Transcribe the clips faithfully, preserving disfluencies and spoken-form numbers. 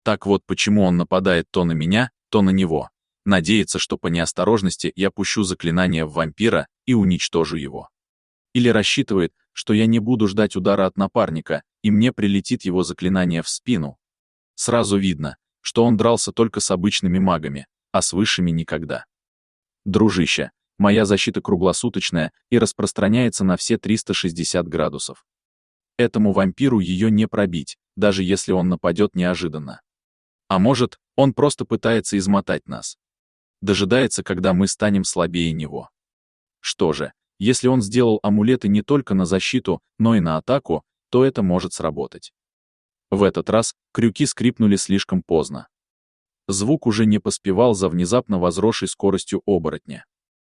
Так вот почему он нападает то на меня, то на него. Надеется, что по неосторожности я пущу заклинание в вампира и уничтожу его. Или рассчитывает, что я не буду ждать удара от напарника, и мне прилетит его заклинание в спину. Сразу видно, что он дрался только с обычными магами, а с высшими никогда. Дружище, моя защита круглосуточная и распространяется на все триста шестьдесят градусов. Этому вампиру ее не пробить, даже если он нападет неожиданно. А может, он просто пытается измотать нас. Дожидается, когда мы станем слабее него. Что же, если он сделал амулеты не только на защиту, но и на атаку, то это может сработать. В этот раз крюки скрипнули слишком поздно. Звук уже не поспевал за внезапно возросшей скоростью оборотня.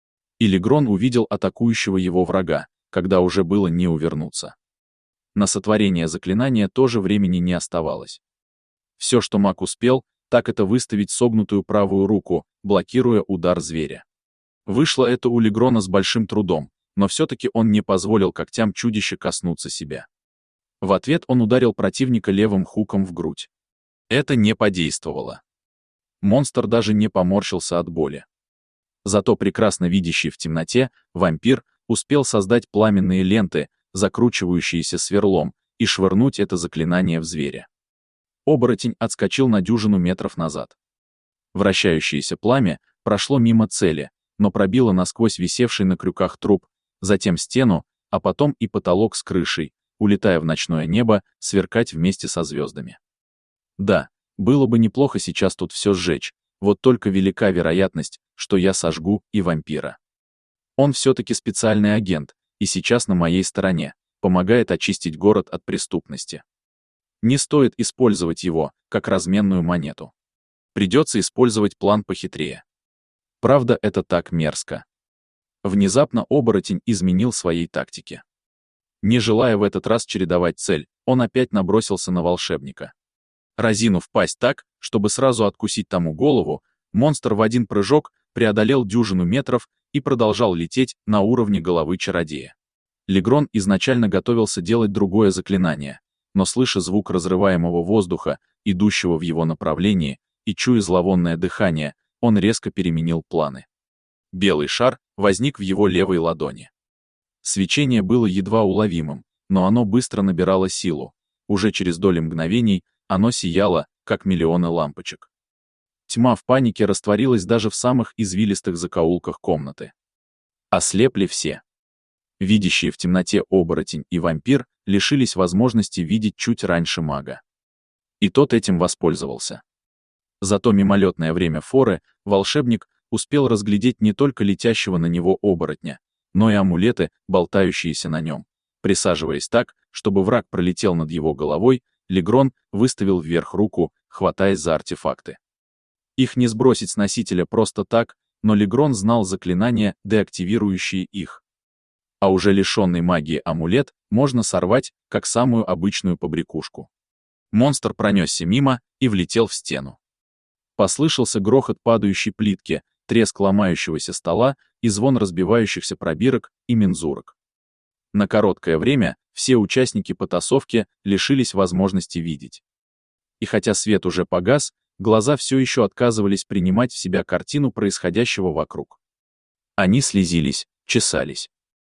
И Легрон увидел атакующего его врага, когда уже было не увернуться. На сотворение заклинания тоже времени не оставалось. Все, что маг успел, так это выставить согнутую правую руку, блокируя удар зверя. Вышло это у Легрона с большим трудом, но все-таки он не позволил когтям чудища коснуться себя. В ответ он ударил противника левым хуком в грудь. Это не подействовало. Монстр даже не поморщился от боли. Зато прекрасно видящий в темноте вампир успел создать пламенные ленты, закручивающиеся сверлом, и швырнуть это заклинание в зверя. Оборотень отскочил на дюжину метров назад. Вращающееся пламя прошло мимо цели, но пробило насквозь висевший на крюках труп, затем стену, а потом и потолок с крышей, улетая в ночное небо, сверкать вместе со звездами. Да, было бы неплохо сейчас тут все сжечь, вот только велика вероятность, что я сожгу и вампира. Он все-таки специальный агент, и сейчас на моей стороне, помогает очистить город от преступности. Не стоит использовать его, как разменную монету. Придется использовать план похитрее. Правда, это так мерзко. Внезапно оборотень изменил своей тактике. Не желая в этот раз чередовать цель, он опять набросился на волшебника. Разинув пасть так, чтобы сразу откусить тому голову, монстр в один прыжок преодолел дюжину метров и продолжал лететь на уровне головы чародея. Легрон изначально готовился делать другое заклинание, но слыша звук разрываемого воздуха, идущего в его направлении, и чуя зловонное дыхание, он резко переменил планы. Белый шар возник в его левой ладони. Свечение было едва уловимым, но оно быстро набирало силу. Уже через доли мгновений оно сияло, как миллионы лампочек. Тьма в панике растворилась даже в самых извилистых закоулках комнаты. Ослепли все. Видящие в темноте оборотень и вампир лишились возможности видеть чуть раньше мага. И тот этим воспользовался. За то мимолетное время форы волшебник успел разглядеть не только летящего на него оборотня, но и амулеты, болтающиеся на нем. Присаживаясь так, чтобы враг пролетел над его головой, Легрон выставил вверх руку, хватаясь за артефакты. Их не сбросить с носителя просто так, но Легрон знал заклинания, деактивирующие их. А уже лишенный магии амулет можно сорвать, как самую обычную побрякушку. Монстр пронесся мимо и влетел в стену. Послышался грохот падающей плитки, треск ломающегося стола и звон разбивающихся пробирок и мензурок. На короткое время все участники потасовки лишились возможности видеть. И хотя свет уже погас, глаза все еще отказывались принимать в себя картину происходящего вокруг. Они слезились, чесались.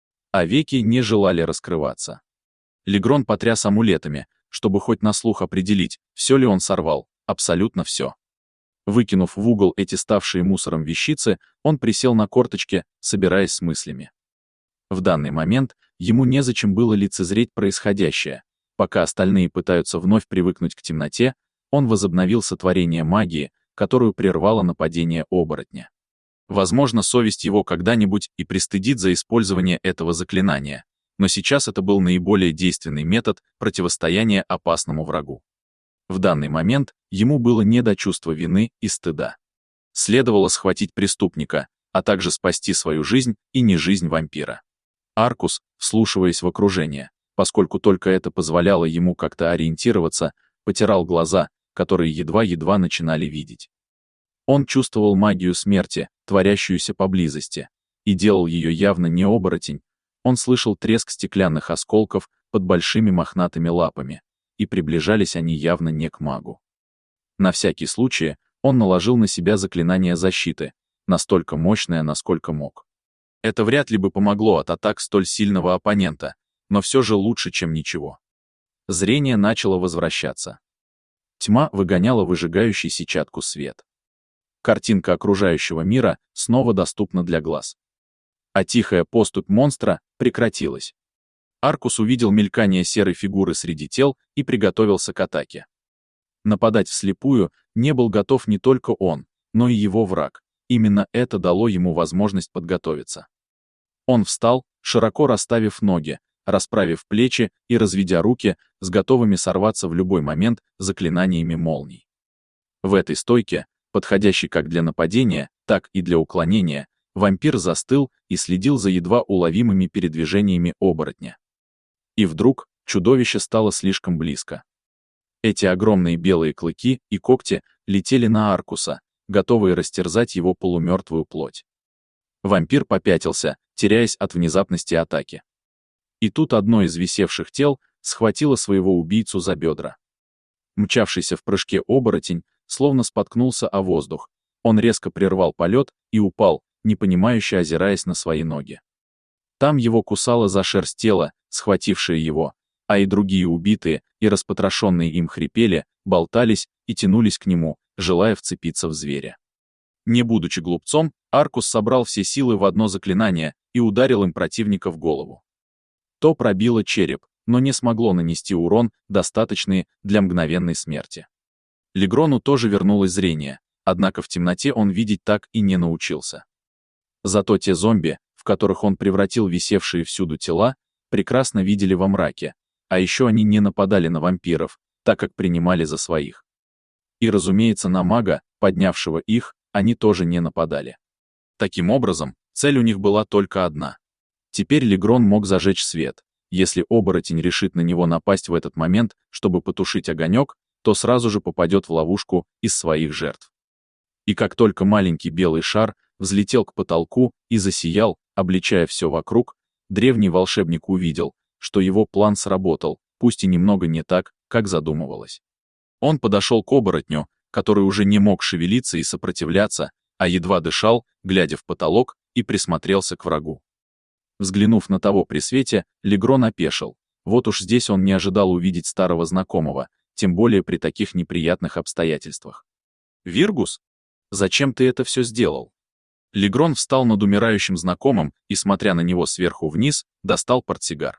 А веки не желали раскрываться. Легрон потряс амулетами, чтобы хоть на слух определить, все ли он сорвал, абсолютно все. Выкинув в угол эти ставшие мусором вещицы, он присел на корточки, собираясь с мыслями. В данный момент ему незачем было лицезреть происходящее. Пока остальные пытаются вновь привыкнуть к темноте, он возобновил сотворение магии, которую прервало нападение оборотня. Возможно, совесть его когда-нибудь и пристыдит за использование этого заклинания, но сейчас это был наиболее действенный метод противостояния опасному врагу. В данный момент ему было не до чувства вины и стыда. Следовало схватить преступника, а также спасти свою жизнь и не жизнь вампира. Аркус, вслушиваясь в окружение, поскольку только это позволяло ему как-то ориентироваться, потирал глаза, которые едва-едва начинали видеть. Он чувствовал магию смерти, творящуюся поблизости, и делал ее явно не оборотень. Он слышал треск стеклянных осколков под большими мохнатыми лапами, и приближались они явно не к магу. На всякий случай он наложил на себя заклинание защиты, настолько мощное, насколько мог. Это вряд ли бы помогло от атак столь сильного оппонента, но все же лучше, чем ничего. Зрение начало возвращаться. Тьма выгоняла выжигающий сетчатку свет. Картинка окружающего мира снова доступна для глаз. А тихая поступь монстра прекратилась. Аркус увидел мелькание серой фигуры среди тел и приготовился к атаке. Нападать вслепую не был готов не только он, но и его враг. Именно это дало ему возможность подготовиться. Он встал, широко расставив ноги, расправив плечи и разведя руки, с готовыми сорваться в любой момент заклинаниями молний. В этой стойке, подходящей как для нападения, так и для уклонения, вампир застыл и следил за едва уловимыми передвижениями оборотня. И вдруг чудовище стало слишком близко. Эти огромные белые клыки и когти летели на Аркуса, готовые растерзать его полумертвую плоть. Вампир попятился, теряясь от внезапности атаки. И тут одно из висевших тел схватило своего убийцу за бедра. Мчавшийся в прыжке оборотень словно споткнулся о воздух. Он резко прервал полет и упал, непонимающе озираясь на свои ноги. Там его кусало за шерсть тело, схватившее его, а и другие убитые и распотрошенные им хрипели, болтались и тянулись к нему, желая вцепиться в зверя. Не будучи глупцом, Аркус собрал все силы в одно заклинание и ударил им противника в голову. То пробило череп, но не смогло нанести урон, достаточный для мгновенной смерти. Легрону тоже вернулось зрение, однако в темноте он видеть так и не научился. Зато те зомби, в которых он превратил висевшие всюду тела, прекрасно видели во мраке, а еще они не нападали на вампиров, так как принимали за своих. И, разумеется, на мага, поднявшего их, они тоже не нападали. Таким образом, цель у них была только одна. Теперь Легрон мог зажечь свет. Если оборотень решит на него напасть в этот момент, чтобы потушить огонек, то сразу же попадет в ловушку из своих жертв. И как только маленький белый шар взлетел к потолку и засиял, обличая все вокруг, древний волшебник увидел, что его план сработал, пусть и немного не так, как задумывалось. Он подошел к оборотню, который уже не мог шевелиться и сопротивляться, а едва дышал, глядя в потолок, и присмотрелся к врагу. Взглянув на того при свете, Легрон опешил. Вот уж здесь он не ожидал увидеть старого знакомого, тем более при таких неприятных обстоятельствах. «Виргус? Зачем ты это все сделал?» Легрон встал над умирающим знакомым и, смотря на него сверху вниз, достал портсигар.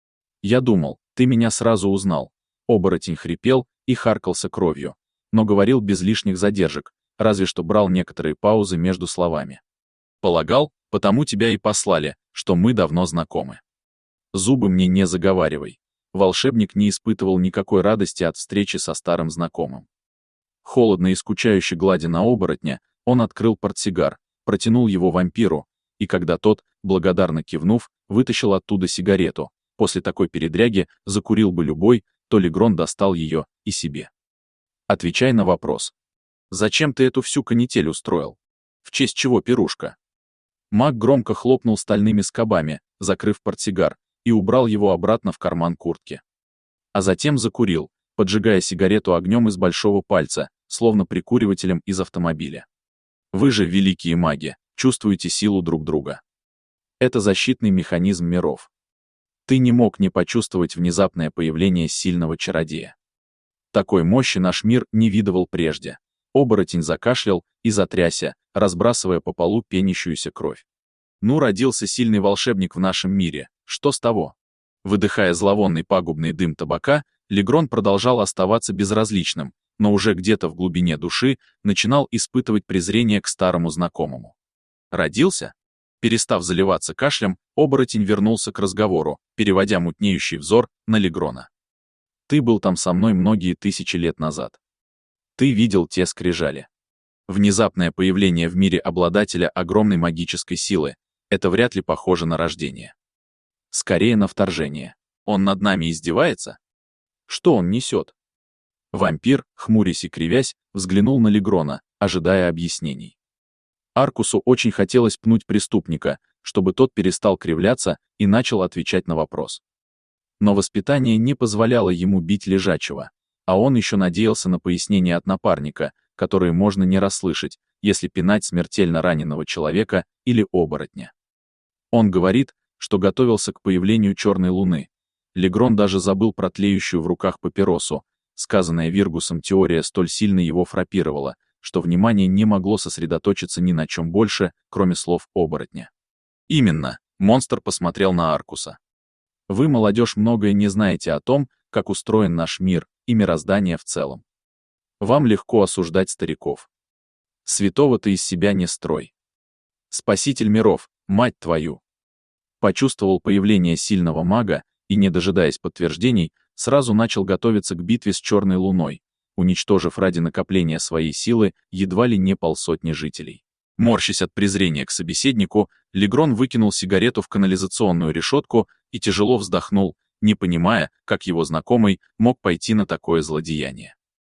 «Я думал, ты меня сразу узнал». Оборотень хрипел и харкался кровью, но говорил без лишних задержек, разве что брал некоторые паузы между словами. «Полагал, потому тебя и послали, что мы давно знакомы. Зубы мне не заговаривай». Волшебник не испытывал никакой радости от встречи со старым знакомым. Холодно и скучающе гладя на оборотня, он открыл портсигар, протянул его вампиру, и когда тот, благодарно кивнув, вытащил оттуда сигарету, после такой передряги закурил бы любой, то Легрон достал ее и себе. «Отвечай на вопрос. Зачем ты эту всю канитель устроил? В честь чего пирушка?» Маг громко хлопнул стальными скобами, закрыв портсигар, и убрал его обратно в карман куртки. А затем закурил, поджигая сигарету огнем из большого пальца, словно прикуривателем из автомобиля. «Вы же, великие маги, чувствуете силу друг друга. Это защитный механизм миров. Ты не мог не почувствовать внезапное появление сильного чародея. Такой мощи наш мир не видывал прежде». Оборотень закашлял и затрясся, разбрасывая по полу пенящуюся кровь. «Ну, родился сильный волшебник в нашем мире, что с того?» Выдыхая зловонный пагубный дым табака, Легрон продолжал оставаться безразличным, но уже где-то в глубине души начинал испытывать презрение к старому знакомому. «Родился?» Перестав заливаться кашлем, оборотень вернулся к разговору, переводя мутнеющий взор на Легрона. «Ты был там со мной многие тысячи лет назад. Ты видел те скрижали. Внезапное появление в мире обладателя огромной магической силы — это вряд ли похоже на рождение. Скорее на вторжение. Он над нами издевается? Что он несет?» Вампир, хмурясь и кривясь, взглянул на Легрона, ожидая объяснений. Аркусу очень хотелось пнуть преступника, чтобы тот перестал кривляться и начал отвечать на вопрос. Но воспитание не позволяло ему бить лежачего. А он еще надеялся на пояснения от напарника, которые можно не расслышать, если пинать смертельно раненого человека или оборотня. Он говорит, что готовился к появлению черной луны. Легрон даже забыл про тлеющую в руках папиросу. Сказанная Виргусом теория столь сильно его фрапировала, что внимание не могло сосредоточиться ни на чем больше, кроме слов оборотня. Именно, монстр посмотрел на Аркуса. Вы, молодежь, многое не знаете о том, как устроен наш мир и мироздание в целом. Вам легко осуждать стариков. Святого ты из себя не строй. Спаситель миров, мать твою. Почувствовал появление сильного мага и, не дожидаясь подтверждений, сразу начал готовиться к битве с черной луной, уничтожив ради накопления своей силы едва ли не полсотни жителей. Морщась от презрения к собеседнику, Легрон выкинул сигарету в канализационную решетку и тяжело вздохнул, не понимая, как его знакомый мог пойти на такое злодеяние.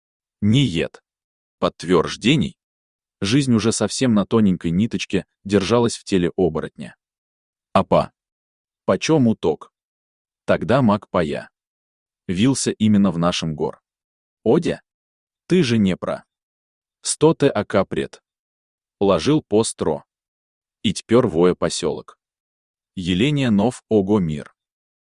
Ниет. Подтверждений? Жизнь уже совсем на тоненькой ниточке держалась в теле оборотня. Апа. Почем уток? Тогда маг пая. Вился именно в нашем гор. Одя? Ты же не про. Сто те ака пред. Ложил постро. И тпер воя поселок. Еления нов ого мир.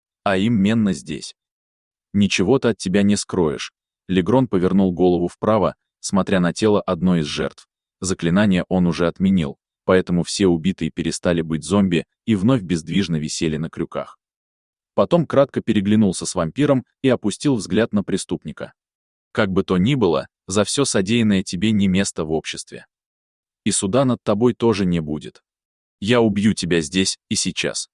А им менно здесь. Ничего-то от тебя не скроешь. Легрон повернул голову вправо, смотря на тело одной из жертв. Заклинание он уже отменил, поэтому все убитые перестали быть зомби и вновь бездвижно висели на крюках. Потом кратко переглянулся с вампиром и опустил взгляд на преступника. Как бы то ни было, за все содеянное тебе не место в обществе. И суда над тобой тоже не будет. Я убью тебя здесь и сейчас.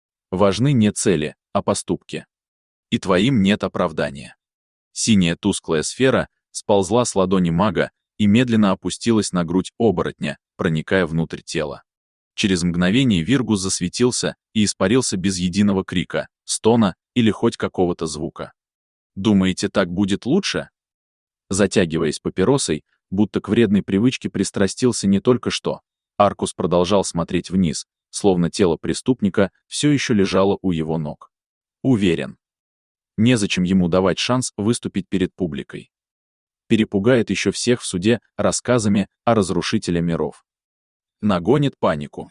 Важны не цели, а поступки. И твоим нет оправдания. Синяя тусклая сфера сползла с ладони мага и медленно опустилась на грудь оборотня, проникая внутрь тела. Через мгновение Виргус засветился и испарился без единого крика, стона или хоть какого-то звука. Думаете, так будет лучше? Затягиваясь папиросой, будто к вредной привычке пристрастился не только что, Аркус продолжал смотреть вниз, словно тело преступника все еще лежало у его ног. Уверен. Незачем ему давать шанс выступить перед публикой. Перепугает еще всех в суде рассказами о разрушителе миров. Нагонит панику.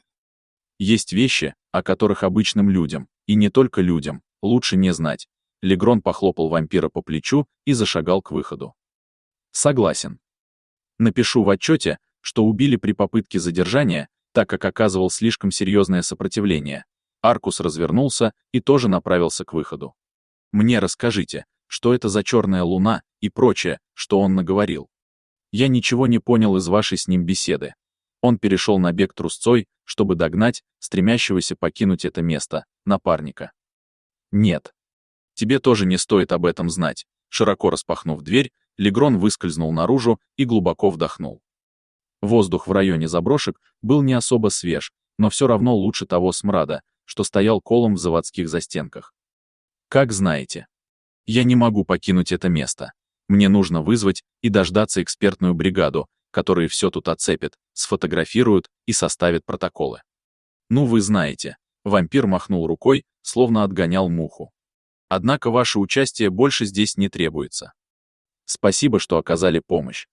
Есть вещи, о которых обычным людям, и не только людям, лучше не знать. Легрон похлопал вампира по плечу и зашагал к выходу. Согласен. Напишу в отчете, что убили при попытке задержания, так как оказывал слишком серьезное сопротивление. Аркус развернулся и тоже направился к выходу. Мне расскажите, что это за черная луна и прочее, что он наговорил. Я ничего не понял из вашей с ним беседы. Он перешел на бег трусцой, чтобы догнать стремящегося покинуть это место, напарника. Нет. Тебе тоже не стоит об этом знать. Широко распахнув дверь, Легрон выскользнул наружу и глубоко вдохнул. Воздух в районе заброшек был не особо свеж, но все равно лучше того смрада, что стоял колом в заводских застенках. Как знаете. Я не могу покинуть это место. Мне нужно вызвать и дождаться экспертную бригаду, которые все тут оцепят, сфотографируют и составят протоколы. Ну вы знаете, вампир махнул рукой, словно отгонял муху. Однако ваше участие больше здесь не требуется. Спасибо, что оказали помощь.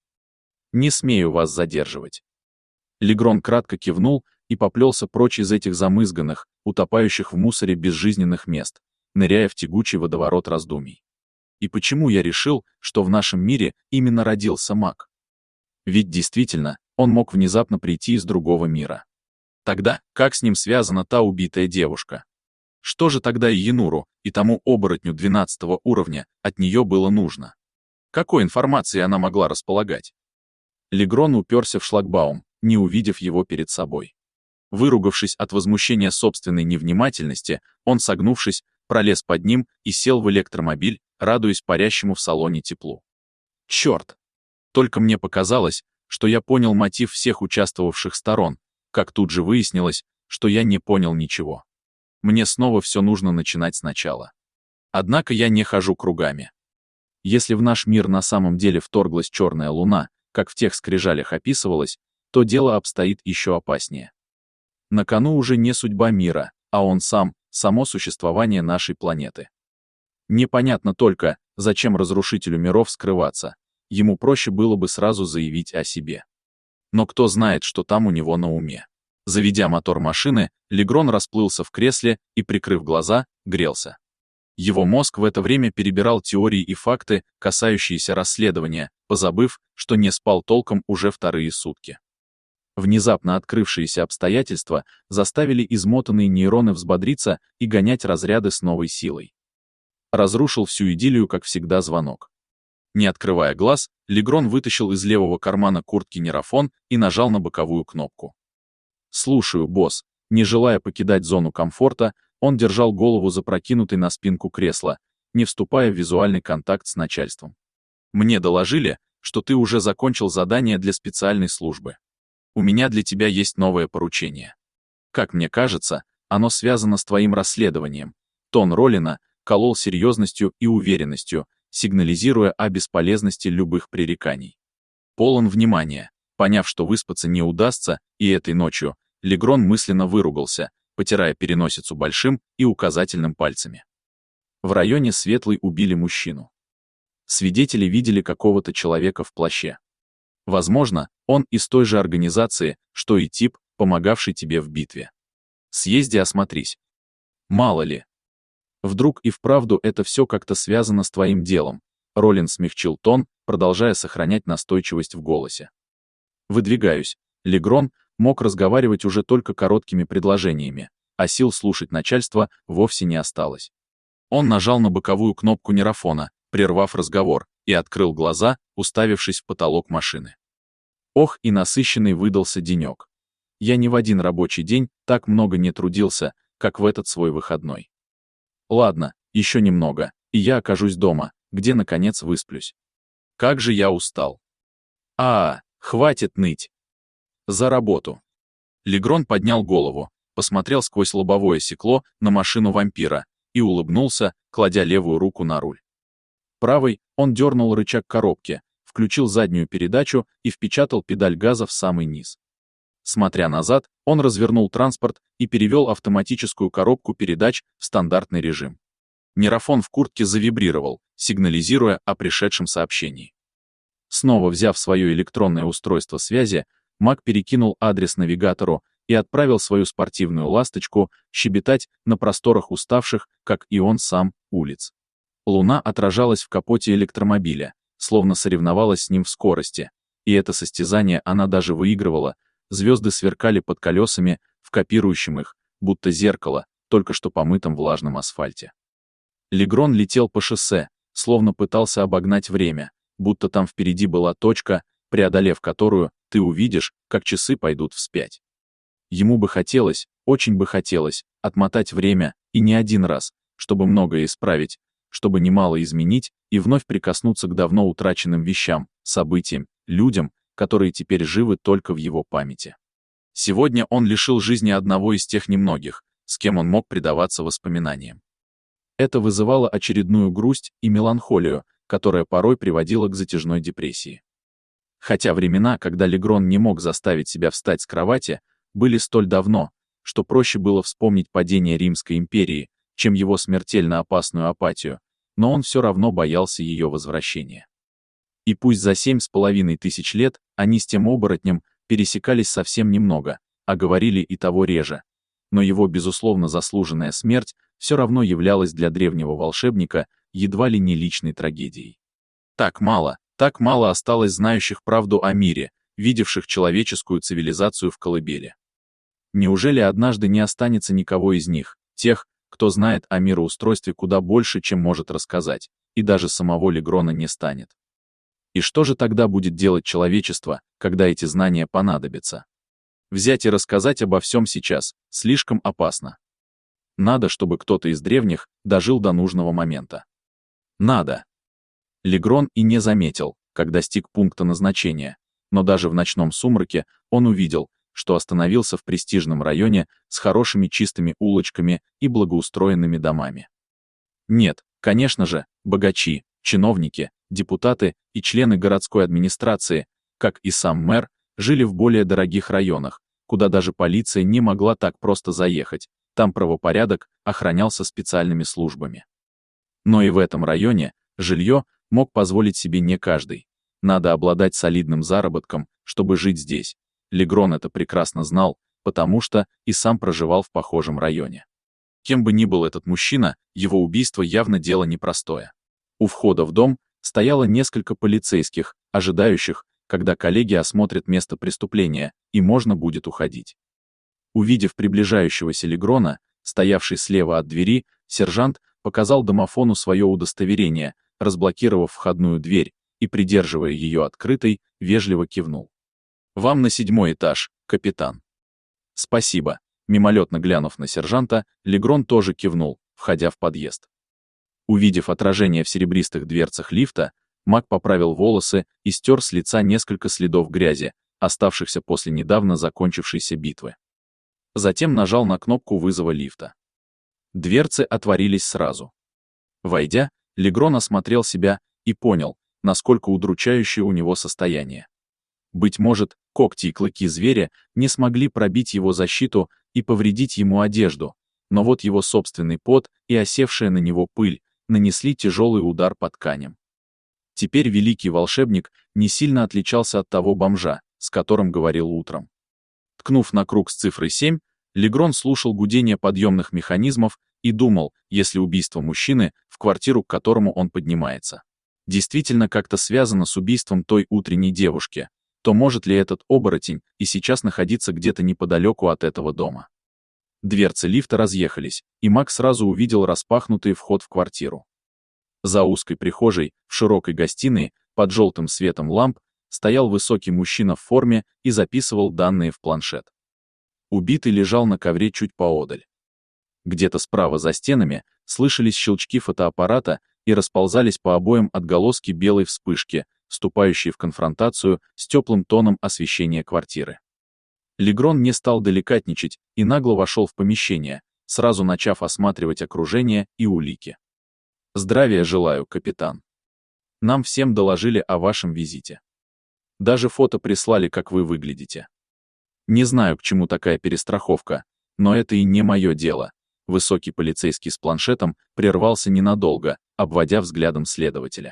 Не смею вас задерживать. Легрон кратко кивнул и поплелся прочь из этих замызганных, утопающих в мусоре безжизненных мест, ныряя в тягучий водоворот раздумий. И почему я решил, что в нашем мире именно родился маг? Ведь действительно, он мог внезапно прийти из другого мира. Тогда, как с ним связана та убитая девушка? Что же тогда и Януру, и тому оборотню двенадцатого уровня от нее было нужно? Какой информацией она могла располагать? Легрон уперся в шлагбаум, не увидев его перед собой. Выругавшись от возмущения собственной невнимательности, он, согнувшись, пролез под ним и сел в электромобиль, радуясь парящему в салоне теплу. Черт! Только мне показалось, что я понял мотив всех участвовавших сторон, как тут же выяснилось, что я не понял ничего. Мне снова все нужно начинать сначала. Однако я не хожу кругами. Если в наш мир на самом деле вторглась черная луна, как в тех скрижалях описывалось, то дело обстоит еще опаснее. На кону уже не судьба мира, а он сам, само существование нашей планеты. Непонятно только, Зачем разрушителю миров скрываться? Ему проще было бы сразу заявить о себе. Но кто знает, что там у него на уме. Заведя мотор машины, Легрон расплылся в кресле и, прикрыв глаза, грелся. Его мозг в это время перебирал теории и факты, касающиеся расследования, позабыв, что не спал толком уже вторые сутки. Внезапно открывшиеся обстоятельства заставили измотанные нейроны взбодриться и гонять разряды с новой силой. Разрушил всю идиллию, как всегда, звонок. Не открывая глаз, Легрон вытащил из левого кармана куртки нейрофон и нажал на боковую кнопку. «Слушаю, босс». Не желая покидать зону комфорта, он держал голову запрокинутой на спинку кресла, не вступая в визуальный контакт с начальством. «Мне доложили, что ты уже закончил задание для специальной службы. У меня для тебя есть новое поручение. Как мне кажется, оно связано с твоим расследованием». Тон Роллина колол серьезностью и уверенностью, сигнализируя о бесполезности любых пререканий. Полон внимания. Поняв, что выспаться не удастся, и этой ночью, Легрон мысленно выругался, потирая переносицу большим и указательным пальцами. В районе Светлой убили мужчину. Свидетели видели какого-то человека в плаще. Возможно, он из той же организации, что и тип, помогавший тебе в битве. Съезди, осмотрись. Мало ли. Вдруг и вправду это все как-то связано с твоим делом. Роллин смягчил тон, продолжая сохранять настойчивость в голосе. Выдвигаюсь. Легрон мог разговаривать уже только короткими предложениями, а сил слушать начальство вовсе не осталось. Он нажал на боковую кнопку нейрофона, прервав разговор, и открыл глаза, уставившись в потолок машины. Ох, и насыщенный выдался денек. Я ни в один рабочий день так много не трудился, как в этот свой выходной. Ладно, еще немного, и я окажусь дома, где, наконец, высплюсь. Как же я устал. А, хватит ныть. За работу. Легрон поднял голову, посмотрел сквозь лобовое стекло на машину вампира и улыбнулся, кладя левую руку на руль. Правой он дернул рычаг коробки, включил заднюю передачу и впечатал педаль газа в самый низ. Смотря назад, он развернул транспорт и перевел автоматическую коробку передач в стандартный режим. Нейрофон в куртке завибрировал, сигнализируя о пришедшем сообщении. Снова взяв свое электронное устройство связи, Мак перекинул адрес навигатору и отправил свою спортивную ласточку щебетать на просторах уставших, как и он сам, улиц. Луна отражалась в капоте электромобиля, словно соревновалась с ним в скорости, и это состязание она даже выигрывала. Звезды сверкали под колесами, в копирующем их, будто зеркало, только что помытом влажном асфальте. Легрон летел по шоссе, словно пытался обогнать время, будто там впереди была точка, преодолев которую, ты увидишь, как часы пойдут вспять. Ему бы хотелось, очень бы хотелось, отмотать время, и не один раз, чтобы многое исправить, чтобы немало изменить и вновь прикоснуться к давно утраченным вещам, событиям, людям, которые теперь живы только в его памяти. Сегодня он лишил жизни одного из тех немногих, с кем он мог предаваться воспоминаниям. Это вызывало очередную грусть и меланхолию, которая порой приводила к затяжной депрессии. Хотя времена, когда Легрон не мог заставить себя встать с кровати, были столь давно, что проще было вспомнить падение Римской империи, чем его смертельно опасную апатию, но он все равно боялся ее возвращения. И пусть за семь с половиной тысяч лет они с тем оборотнем пересекались совсем немного, а говорили и того реже, но его безусловно заслуженная смерть все равно являлась для древнего волшебника едва ли не личной трагедией. Так мало, так мало осталось знающих правду о мире, видевших человеческую цивилизацию в колыбели. Неужели однажды не останется никого из них, тех, кто знает о мироустройстве куда больше, чем может рассказать, и даже самого Легрона не станет? И что же тогда будет делать человечество, когда эти знания понадобятся? Взять и рассказать обо всем сейчас слишком опасно. Надо, чтобы кто-то из древних дожил до нужного момента. Надо. Легрон и не заметил, как достиг пункта назначения, но даже в ночном сумраке он увидел, что остановился в престижном районе с хорошими чистыми улочками и благоустроенными домами. Нет, конечно же, богачи, чиновники, депутаты и члены городской администрации, как и сам мэр, жили в более дорогих районах, куда даже полиция не могла так просто заехать, там правопорядок охранялся специальными службами. Но и в этом районе Жилье мог позволить себе не каждый. Надо обладать солидным заработком, чтобы жить здесь. Легрон это прекрасно знал, потому что и сам проживал в похожем районе. Кем бы ни был этот мужчина, его убийство явно дело непростое. У входа в дом стояло несколько полицейских, ожидающих, когда коллеги осмотрят место преступления, и можно будет уходить. Увидев приближающегося Легрона, стоявший слева от двери, сержант показал домофону свое удостоверение, разблокировав входную дверь и, придерживая ее открытой, вежливо кивнул. «Вам на седьмой этаж, капитан». «Спасибо». Мимолетно глянув на сержанта, Легрон тоже кивнул, входя в подъезд. Увидев отражение в серебристых дверцах лифта, Мак поправил волосы и стер с лица несколько следов грязи, оставшихся после недавно закончившейся битвы. Затем нажал на кнопку вызова лифта. Дверцы отворились сразу. Войдя, Легрон осмотрел себя и понял, насколько удручающее у него состояние. Быть может, когти и клыки зверя не смогли пробить его защиту и повредить ему одежду, но вот его собственный пот и осевшая на него пыль нанесли тяжелый удар по тканям. Теперь великий волшебник не сильно отличался от того бомжа, с которым говорил утром. Ткнув на круг с цифрой семь, Легрон слушал гудение подъемных механизмов и думал, если убийство мужчины, в квартиру, к которому он поднимается, действительно как-то связано с убийством той утренней девушки, то может ли этот оборотень и сейчас находиться где-то неподалеку от этого дома? Дверцы лифта разъехались, и Мак сразу увидел распахнутый вход в квартиру. За узкой прихожей, в широкой гостиной, под желтым светом ламп, стоял высокий мужчина в форме и записывал данные в планшет. Убитый лежал на ковре чуть поодаль. Где-то справа за стенами слышались щелчки фотоаппарата и расползались по обоям отголоски белой вспышки, вступающей в конфронтацию с теплым тоном освещения квартиры. Легрон не стал деликатничать и нагло вошел в помещение, сразу начав осматривать окружение и улики. «Здравия желаю, капитан. Нам всем доложили о вашем визите. Даже фото прислали, как вы выглядите. Не знаю, к чему такая перестраховка, но это и не мое дело». Высокий полицейский с планшетом прервался ненадолго, обводя взглядом следователя.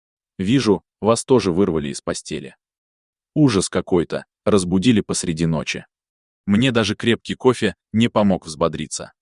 «Вижу, вас тоже вырвали из постели. Ужас какой-то, разбудили посреди ночи. Мне даже крепкий кофе не помог взбодриться.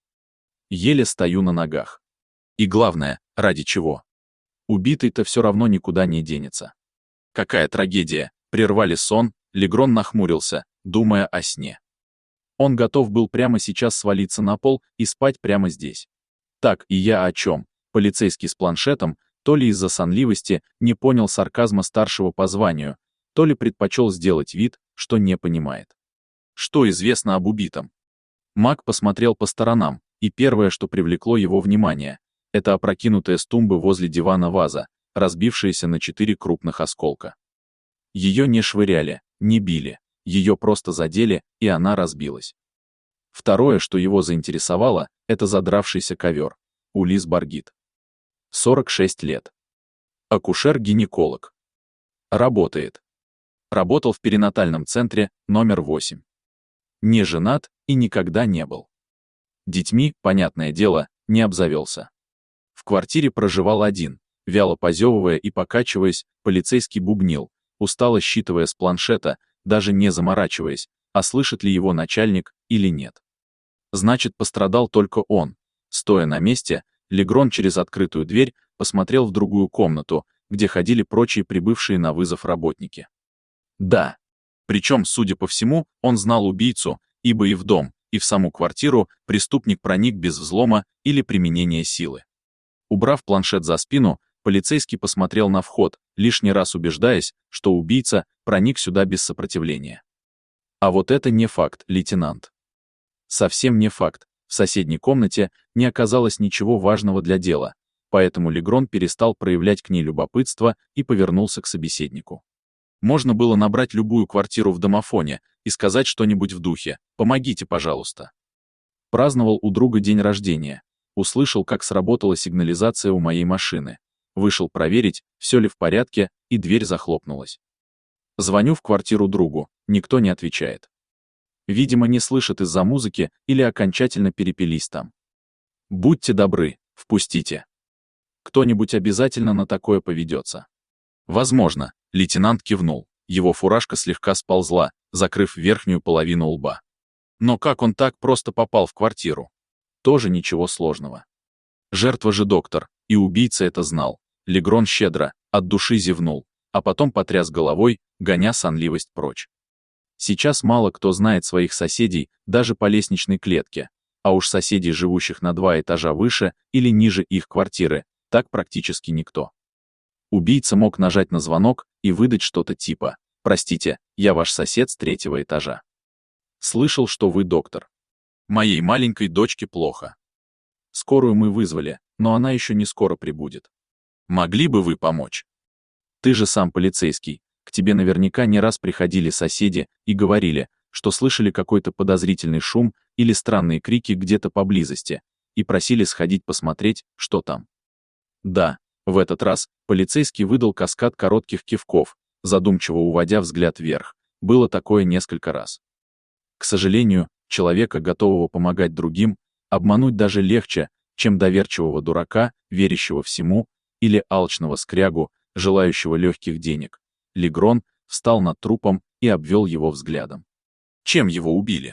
Еле стою на ногах. И главное, ради чего? Убитый-то все равно никуда не денется. Какая трагедия!» Прервали сон, Легрон нахмурился, думая о сне. Он готов был прямо сейчас свалиться на пол и спать прямо здесь. Так, и я о чем? Полицейский с планшетом, то ли из-за сонливости не понял сарказма старшего по званию, то ли предпочел сделать вид, что не понимает. Что известно об убитом? Мак посмотрел по сторонам, и первое, что привлекло его внимание, это опрокинутая с тумбы возле дивана ваза, разбившаяся на четыре крупных осколка. Ее не швыряли, не били. Ее просто задели, и она разбилась. Второе, что его заинтересовало, это задравшийся ковер. Улис Баргит. сорок шесть лет. Акушер-гинеколог. Работает. Работал в перинатальном центре номер восемь. Не женат и никогда не был. Детьми, понятное дело, не обзавелся. В квартире проживал один, вяло позевывая и покачиваясь, полицейский бубнил, устало считывая с планшета, даже не заморачиваясь, а слышит ли его начальник или нет. Значит, пострадал только он. Стоя на месте, Легрон через открытую дверь посмотрел в другую комнату, где ходили прочие прибывшие на вызов работники. Да. Причем, судя по всему, он знал убийцу, ибо и в дом, и в саму квартиру преступник проник без взлома или применения силы. Убрав планшет за спину, полицейский посмотрел на вход, лишний раз убеждаясь, что убийца проник сюда без сопротивления. А вот это не факт, лейтенант. Совсем не факт. В соседней комнате не оказалось ничего важного для дела, поэтому Легрон перестал проявлять к ней любопытство и повернулся к собеседнику. Можно было набрать любую квартиру в домофоне и сказать что-нибудь в духе «помогите, пожалуйста». Праздновал у друга день рождения. Услышал, как сработала сигнализация у моей машины. Вышел проверить, все ли в порядке, и дверь захлопнулась. Звоню в квартиру другу, никто не отвечает. Видимо, не слышат из-за музыки или окончательно перепились там. Будьте добры, впустите. Кто-нибудь обязательно на такое поведется. Возможно, лейтенант кивнул. Его фуражка слегка сползла, закрыв верхнюю половину лба. Но как он так просто попал в квартиру? Тоже ничего сложного. Жертва же доктор, и убийца это знал. Легрон щедро, от души зевнул, а потом потряс головой, гоня сонливость прочь. Сейчас мало кто знает своих соседей даже по лестничной клетке, а уж соседей, живущих на два этажа выше или ниже их квартиры, так практически никто. Убийца мог нажать на звонок и выдать что-то типа: «Простите, я ваш сосед с третьего этажа. Слышал, что вы доктор. Моей маленькой дочке плохо. Скорую мы вызвали, но она еще не скоро прибудет. Могли бы вы помочь? Ты же сам полицейский, к тебе наверняка не раз приходили соседи и говорили, что слышали какой-то подозрительный шум или странные крики где-то поблизости, и просили сходить посмотреть, что там». Да, в этот раз полицейский выдал каскад коротких кивков, задумчиво уводя взгляд вверх. Было такое несколько раз. К сожалению, человека, готового помогать другим, обмануть даже легче, чем доверчивого дурака, верящего всему, или алчного скрягу, желающего легких денег. Легрон встал над трупом и обвел его взглядом. Чем его убили?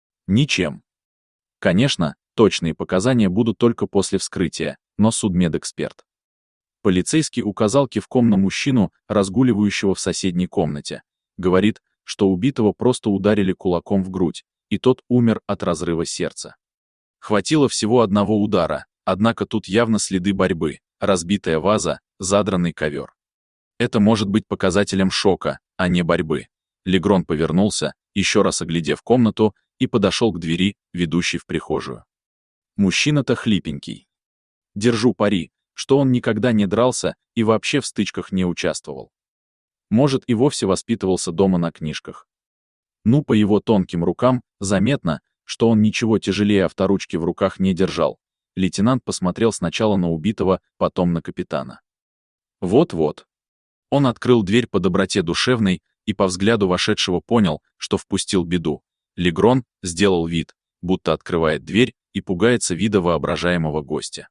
Ничем. Конечно, точные показания будут только после вскрытия, но судмедэксперт. Полицейский указал кивком на мужчину, разгуливающего в соседней комнате. Говорит, что убитого просто ударили кулаком в грудь, и тот умер от разрыва сердца. Хватило всего одного удара, однако тут явно следы борьбы, разбитая ваза, задранный ковер. Это может быть показателем шока, а не борьбы. Легрон повернулся, еще раз оглядев комнату, и подошел к двери, ведущей в прихожую. Мужчина-то хлипенький. Держу пари, что он никогда не дрался и вообще в стычках не участвовал. Может, и вовсе воспитывался дома на книжках. Ну, по его тонким рукам заметно, что он ничего тяжелее авторучки в руках не держал. Лейтенант посмотрел сначала на убитого, потом на капитана. Вот-вот. Он открыл дверь по доброте душевной и по взгляду вошедшего понял, что впустил беду. Легрон сделал вид, будто открывает дверь и пугается вида воображаемого гостя.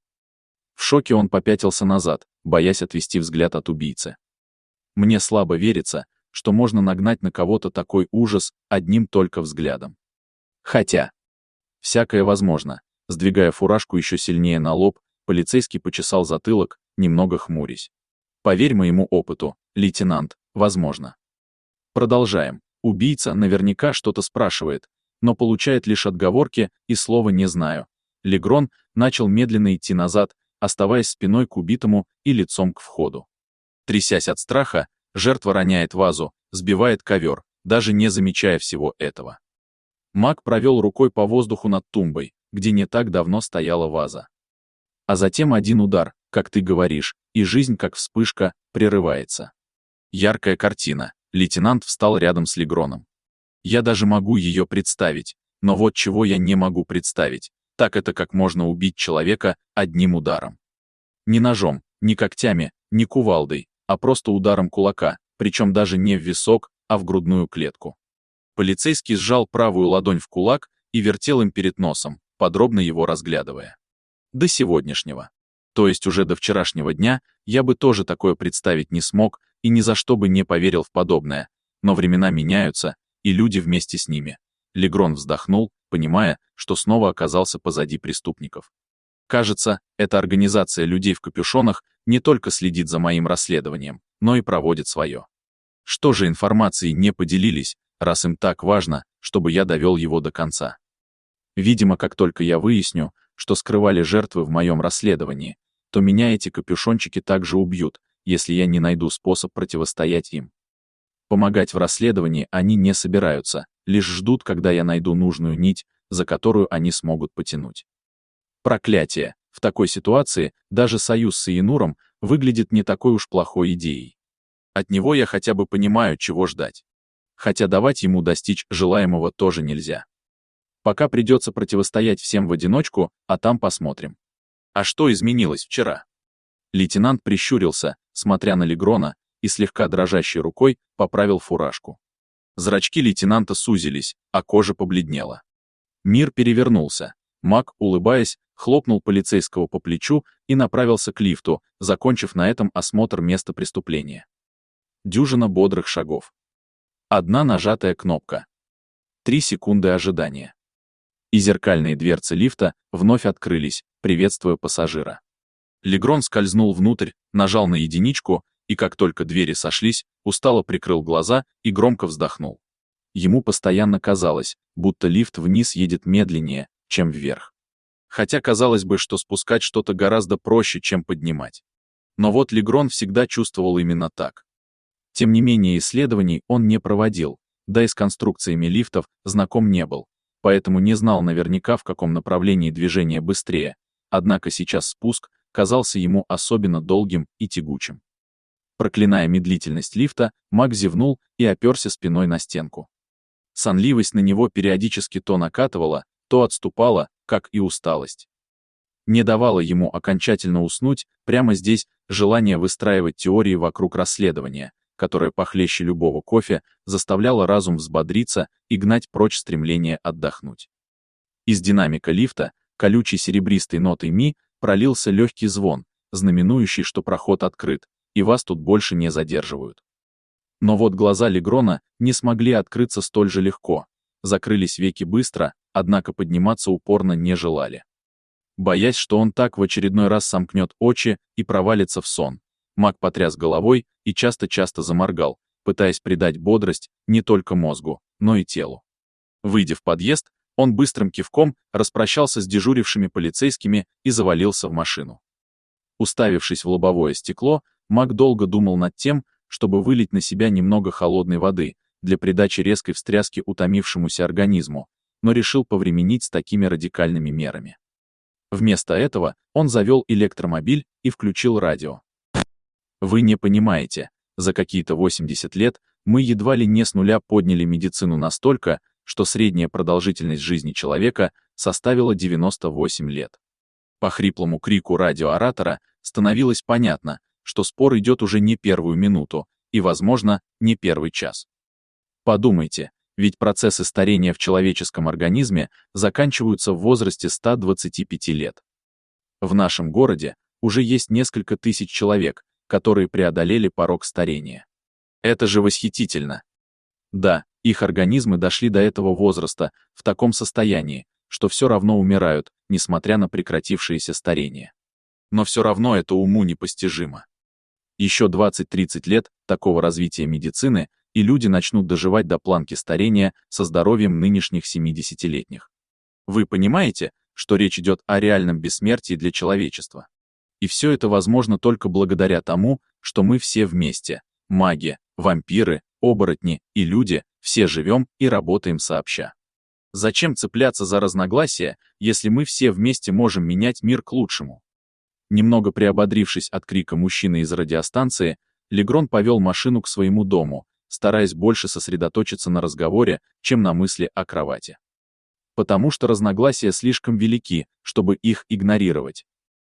В шоке он попятился назад, боясь отвести взгляд от убийцы. Мне слабо верится, что можно нагнать на кого-то такой ужас одним только взглядом. Хотя, всякое возможно. Сдвигая фуражку еще сильнее на лоб, полицейский почесал затылок, немного хмурясь. Поверь моему опыту, лейтенант, возможно. Продолжаем. Убийца наверняка что-то спрашивает, но получает лишь отговорки и слова «не знаю». Легрон начал медленно идти назад, оставаясь спиной к убитому и лицом к входу. Трясясь от страха, жертва роняет вазу, сбивает ковер, даже не замечая всего этого. Маг провел рукой по воздуху над тумбой, где не так давно стояла ваза. А затем один удар, как ты говоришь, и жизнь, как вспышка, прерывается. Яркая картина. Лейтенант встал рядом с Легроном. Я даже могу ее представить, но вот чего я не могу представить, так это как можно убить человека одним ударом. Не ножом, не когтями, не кувалдой, а просто ударом кулака, причем даже не в висок, а в грудную клетку. Полицейский сжал правую ладонь в кулак и вертел им перед носом, подробно его разглядывая. До сегодняшнего. То есть уже до вчерашнего дня я бы тоже такое представить не смог и ни за что бы не поверил в подобное, но времена меняются, и люди вместе с ними. Легрон вздохнул, понимая, что снова оказался позади преступников. Кажется, эта организация людей в капюшонах не только следит за моим расследованием, но и проводит свое. Что же информацией не поделились, раз им так важно, чтобы я довел его до конца? Видимо, как только я выясню, что скрывали жертвы в моем расследовании, то меня эти капюшончики также убьют, если я не найду способ противостоять им. Помогать в расследовании они не собираются, лишь ждут, когда я найду нужную нить, за которую они смогут потянуть. Проклятие! В такой ситуации даже союз с Иенуром выглядит не такой уж плохой идеей. От него я хотя бы понимаю, чего ждать. Хотя давать ему достичь желаемого тоже нельзя. Пока придется противостоять всем в одиночку, а там посмотрим. А что изменилось вчера? Лейтенант прищурился, смотря на Легрона, и слегка дрожащей рукой поправил фуражку. Зрачки лейтенанта сузились, а кожа побледнела. Мир перевернулся. Маг, улыбаясь, хлопнул полицейского по плечу и направился к лифту, закончив на этом осмотр места преступления. Дюжина бодрых шагов. Одна нажатая кнопка. Три секунды ожидания. И зеркальные дверцы лифта вновь открылись, приветствуя пассажира. Легрон скользнул внутрь, нажал на единичку, и как только двери сошлись, устало прикрыл глаза и громко вздохнул. Ему постоянно казалось, будто лифт вниз едет медленнее, чем вверх. Хотя казалось бы, что спускать что-то гораздо проще, чем поднимать. Но вот Легрон всегда чувствовал именно так. Тем не менее исследований он не проводил, да и с конструкциями лифтов знаком не был, поэтому не знал наверняка, в каком направлении движение быстрее, однако сейчас спуск казался ему особенно долгим и тягучим. Проклиная медлительность лифта, Мак зевнул и оперся спиной на стенку. Сонливость на него периодически то накатывала, то отступала, как и усталость. Не давало ему окончательно уснуть прямо здесь желание выстраивать теории вокруг расследования, которое похлеще любого кофе заставляло разум взбодриться и гнать прочь стремление отдохнуть. Из динамика лифта, колючей серебристой нотой ми, пролился легкий звон, знаменующий, что проход открыт, и вас тут больше не задерживают. Но вот глаза Легрона не смогли открыться столь же легко, закрылись веки быстро, однако подниматься упорно не желали. Боясь, что он так в очередной раз сомкнет очи и провалится в сон, Мак потряс головой и часто-часто заморгал, пытаясь придать бодрость не только мозгу, но и телу. Выйдя в подъезд, он быстрым кивком распрощался с дежурившими полицейскими и завалился в машину. Уставившись в лобовое стекло, Мак долго думал над тем, чтобы вылить на себя немного холодной воды для придачи резкой встряски утомившемуся организму, но решил повременить с такими радикальными мерами. Вместо этого он завел электромобиль и включил радио. Вы не понимаете, за какие-то восемьдесят лет мы едва ли не с нуля подняли медицину настолько, что средняя продолжительность жизни человека составила девяносто восемь лет. По хриплому крику радиооратора становилось понятно, что спор идет уже не первую минуту и, возможно, не первый час. Подумайте, ведь процессы старения в человеческом организме заканчиваются в возрасте ста двадцати пяти лет. В нашем городе уже есть несколько тысяч человек, которые преодолели порог старения. Это же восхитительно. Да, их организмы дошли до этого возраста в таком состоянии, что все равно умирают, несмотря на прекратившееся старение. Но все равно это уму непостижимо. Еще двадцать-тридцать лет такого развития медицины, и люди начнут доживать до планки старения со здоровьем нынешних семидесятилетних. Вы понимаете, что речь идет о реальном бессмертии для человечества? И все это возможно только благодаря тому, что мы все вместе – маги, вампиры, оборотни и люди – все живем и работаем сообща. Зачем цепляться за разногласия, если мы все вместе можем менять мир к лучшему? Немного приободрившись от крика мужчины из радиостанции, Легрон повел машину к своему дому, стараясь больше сосредоточиться на разговоре, чем на мысли о кровати. Потому что разногласия слишком велики, чтобы их игнорировать.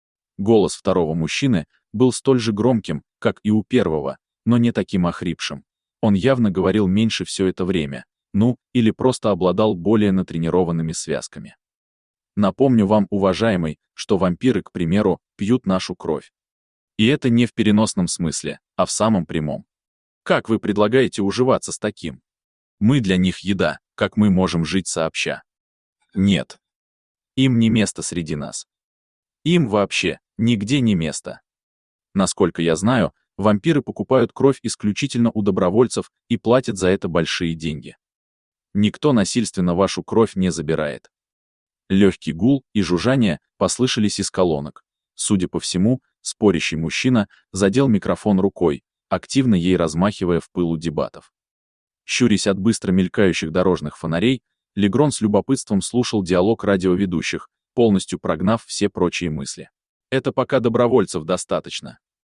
Голос второго мужчины был столь же громким, как и у первого, но не таким охрипшим. Он явно говорил меньше все это время, ну, или просто обладал более натренированными связками. Напомню вам, уважаемый, что вампиры, к примеру, пьют нашу кровь. И это не в переносном смысле, а в самом прямом. Как вы предлагаете уживаться с таким? Мы для них еда, как мы можем жить сообща? Нет. Им не место среди нас. Им вообще нигде не место. Насколько я знаю, вампиры покупают кровь исключительно у добровольцев и платят за это большие деньги. Никто насильственно вашу кровь не забирает. Легкий гул и жужжание послышались из колонок. Судя по всему, спорящий мужчина задел микрофон рукой, активно ей размахивая в пылу дебатов. Щурясь от быстро мелькающих дорожных фонарей, Легрон с любопытством слушал диалог радиоведущих, полностью прогнав все прочие мысли. Это пока добровольцев достаточно.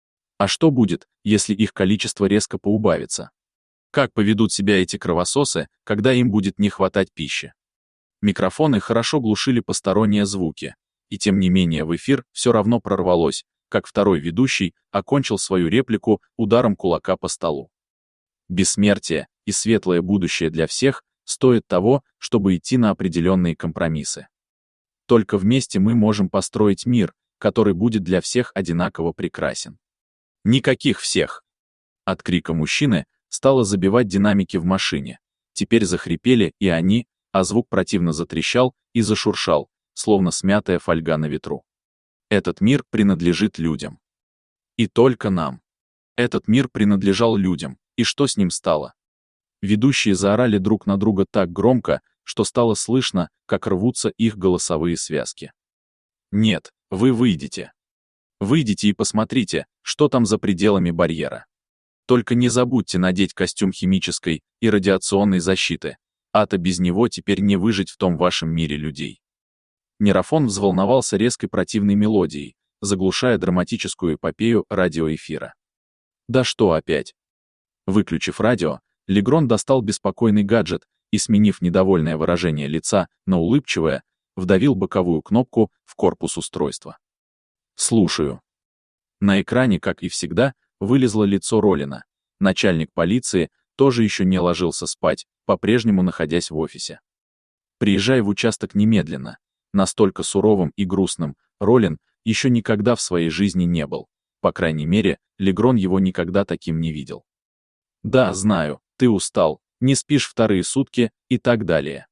А что будет, если их количество резко поубавится? Как поведут себя эти кровососы, когда им будет не хватать пищи? Микрофоны хорошо глушили посторонние звуки, и тем не менее в эфир все равно прорвалось, как второй ведущий окончил свою реплику ударом кулака по столу. Бессмертие и светлое будущее для всех стоит того, чтобы идти на определенные компромиссы. Только вместе мы можем построить мир, который будет для всех одинаково прекрасен. Никаких всех. От крика мужчины стало забивать динамики в машине. Теперь захрипели и они, а звук противно затрещал и зашуршал, словно смятая фольга на ветру. Этот мир принадлежит людям. И только нам. Этот мир принадлежал людям, и что с ним стало? Ведущие заорали друг на друга так громко, что стало слышно, как рвутся их голосовые связки. Нет, вы выйдете. Выйдите и посмотрите, что там за пределами барьера. Только не забудьте надеть костюм химической и радиационной защиты, а-то без него теперь не выжить в том вашем мире людей. Нерафон взволновался резкой противной мелодией, заглушая драматическую эпопею радиоэфира. Да что опять? Выключив радио, Легрон достал беспокойный гаджет и, сменив недовольное выражение лица на улыбчивое, вдавил боковую кнопку в корпус устройства. «Слушаю». На экране, как и всегда, вылезло лицо Роллина. Начальник полиции тоже еще не ложился спать, по-прежнему находясь в офисе. «Приезжай в участок немедленно». Настолько суровым и грустным Роллин еще никогда в своей жизни не был. По крайней мере, Легрон его никогда таким не видел. «Да, знаю, ты устал, не спишь вторые сутки и так далее.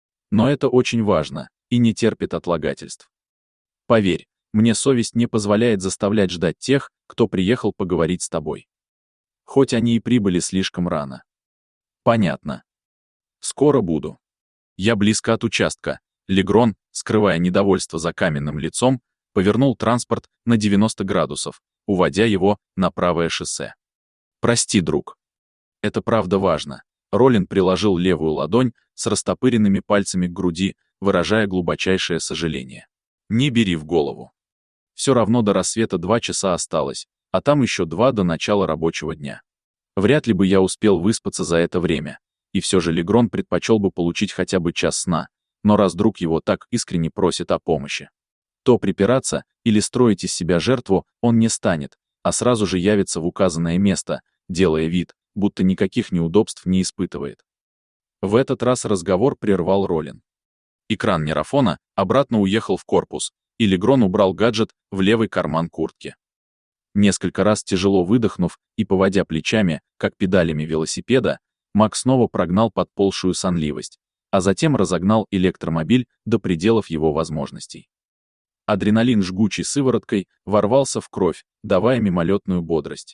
Но это очень важно и не терпит отлагательств. Поверь, мне совесть не позволяет заставлять ждать тех, кто приехал поговорить с тобой. Хоть они и прибыли слишком рано». «Понятно. Скоро буду. Я близко от участка». Легрон, скрывая недовольство за каменным лицом, повернул транспорт на девяносто градусов, уводя его на правое шоссе. «Прости, друг. Это правда важно». Роллин приложил левую ладонь с растопыренными пальцами к груди, выражая глубочайшее сожаление. «Не бери в голову. Все равно до рассвета два часа осталось, а там еще два до начала рабочего дня. Вряд ли бы я успел выспаться за это время, и все же Легрон предпочел бы получить хотя бы час сна, но раз друг его так искренне просит о помощи, то припираться или строить из себя жертву он не станет, а сразу же явится в указанное место, делая вид, будто никаких неудобств не испытывает. В этот раз разговор прервал Роллин. Экран нерафона обратно уехал в корпус, и Легрон убрал гаджет в левый карман куртки. Несколько раз тяжело выдохнув и поводя плечами, как педалями велосипеда, Мак снова прогнал подползшую сонливость, а затем разогнал электромобиль до пределов его возможностей. Адреналин жгучей сывороткой ворвался в кровь, давая мимолетную бодрость.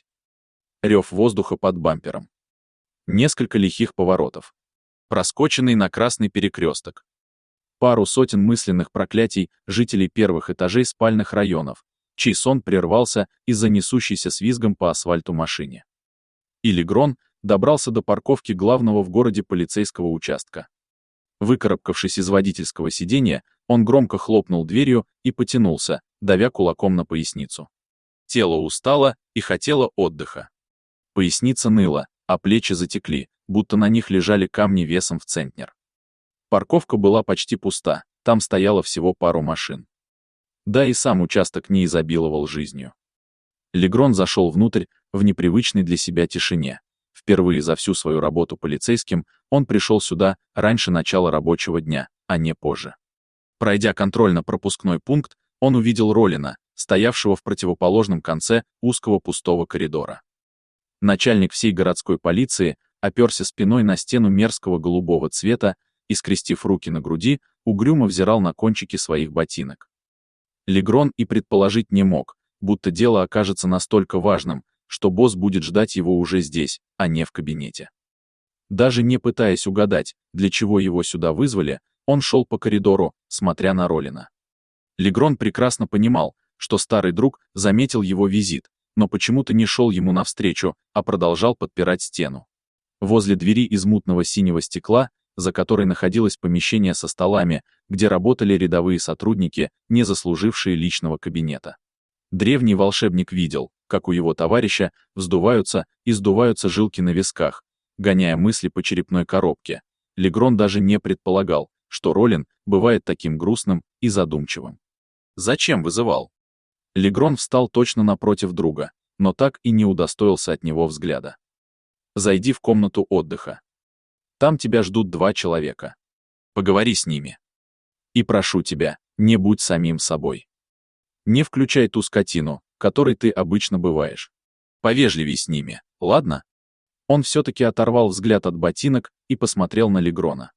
Рев воздуха под бампером. Несколько лихих поворотов. Проскоченный на красный перекресток. Пару сотен мысленных проклятий жителей первых этажей спальных районов, чей сон прервался из-за несущейся с визгом по асфальту машине. И Легрон добрался до парковки главного в городе полицейского участка. Выкарабкавшись из водительского сиденья, он громко хлопнул дверью и потянулся, давя кулаком на поясницу. Тело устало и хотело отдыха. Поясница ныла, а плечи затекли, будто на них лежали камни весом в центнер. Парковка была почти пуста, там стояло всего пару машин. Да и сам участок не изобиловал жизнью. Легрон зашел внутрь в непривычной для себя тишине. Впервые за всю свою работу полицейским он пришел сюда раньше начала рабочего дня, а не позже. Пройдя контрольно-пропускной пункт, он увидел Роллина, стоявшего в противоположном конце узкого пустого коридора. Начальник всей городской полиции оперся спиной на стену мерзкого голубого цвета и, скрестив руки на груди, угрюмо взирал на кончики своих ботинок. Легрон и предположить не мог, будто дело окажется настолько важным, что босс будет ждать его уже здесь, а не в кабинете. Даже не пытаясь угадать, для чего его сюда вызвали, он шел по коридору, смотря на Роллина. Легрон прекрасно понимал, что старый друг заметил его визит, но почему-то не шел ему навстречу, а продолжал подпирать стену. Возле двери из мутного синего стекла, за которой находилось помещение со столами, где работали рядовые сотрудники, не заслужившие личного кабинета. Древний волшебник видел, как у его товарища вздуваются и сдуваются жилки на висках, гоняя мысли по черепной коробке. Легрон даже не предполагал, что Роллин бывает таким грустным и задумчивым. «Зачем вызывал?» Легрон встал точно напротив друга, но так и не удостоился от него взгляда. «Зайди в комнату отдыха. Там тебя ждут два человека. Поговори с ними. И прошу тебя, Не будь самим собой. Не включай ту скотину, которой ты обычно бываешь. Повежливей с ними, ладно? Он все-таки оторвал взгляд от ботинок и посмотрел на Легрона.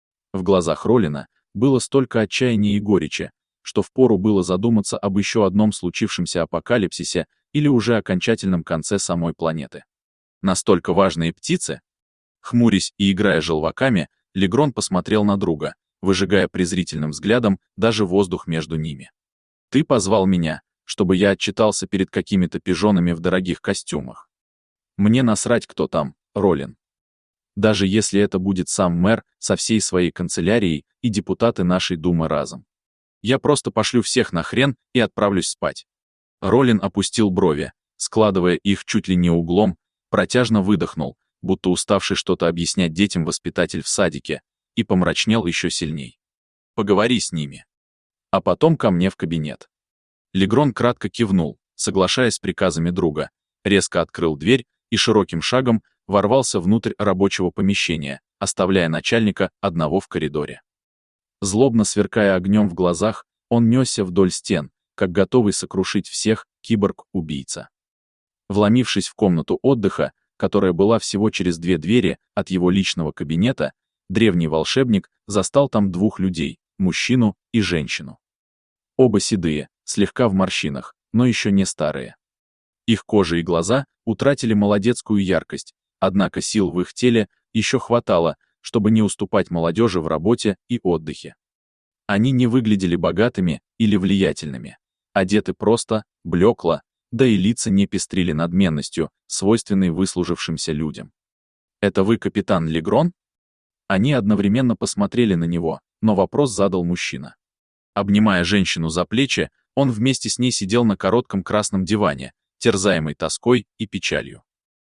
В глазах Роллина было столько отчаяния и горечи, что впору было задуматься об еще одном случившемся апокалипсисе или уже окончательном конце самой планеты. Настолько важные птицы? Хмурясь и играя желваками, Легрон посмотрел на друга, выжигая презрительным взглядом даже воздух между ними. «Ты позвал меня, чтобы я отчитался перед какими-то пижонами в дорогих костюмах. Мне насрать, кто там, Роллин. Даже если это будет сам мэр со всей своей канцелярией и депутаты нашей думы разом. Я просто пошлю всех на хрен и отправлюсь спать». Роллин опустил брови, складывая их чуть ли не углом, протяжно выдохнул, будто уставший что-то объяснять детям воспитатель в садике, и помрачнел еще сильней. «Поговори с ними. А потом ко мне в кабинет». Легрон кратко кивнул, соглашаясь с приказами друга, резко открыл дверь и широким шагом ворвался внутрь рабочего помещения, оставляя начальника одного в коридоре. Злобно сверкая огнем в глазах, он несся вдоль стен, как готовый сокрушить всех киборг-убийца. Вломившись в комнату отдыха, которая была всего через две двери от его личного кабинета, древний волшебник застал там двух людей, мужчину и женщину. Оба седые, слегка в морщинах, но еще не старые. Их кожа и глаза утратили молодецкую яркость, однако сил в их теле еще хватало, чтобы не уступать молодежи в работе и отдыхе. Они не выглядели богатыми или влиятельными, одеты просто, блекло, да и лица не пестрили надменностью, свойственной выслужившимся людям. «Это вы, капитан Легрон?» Они одновременно посмотрели на него, но вопрос задал мужчина. Обнимая женщину за плечи, он вместе с ней сидел на коротком красном диване, терзаемый тоской и печалью.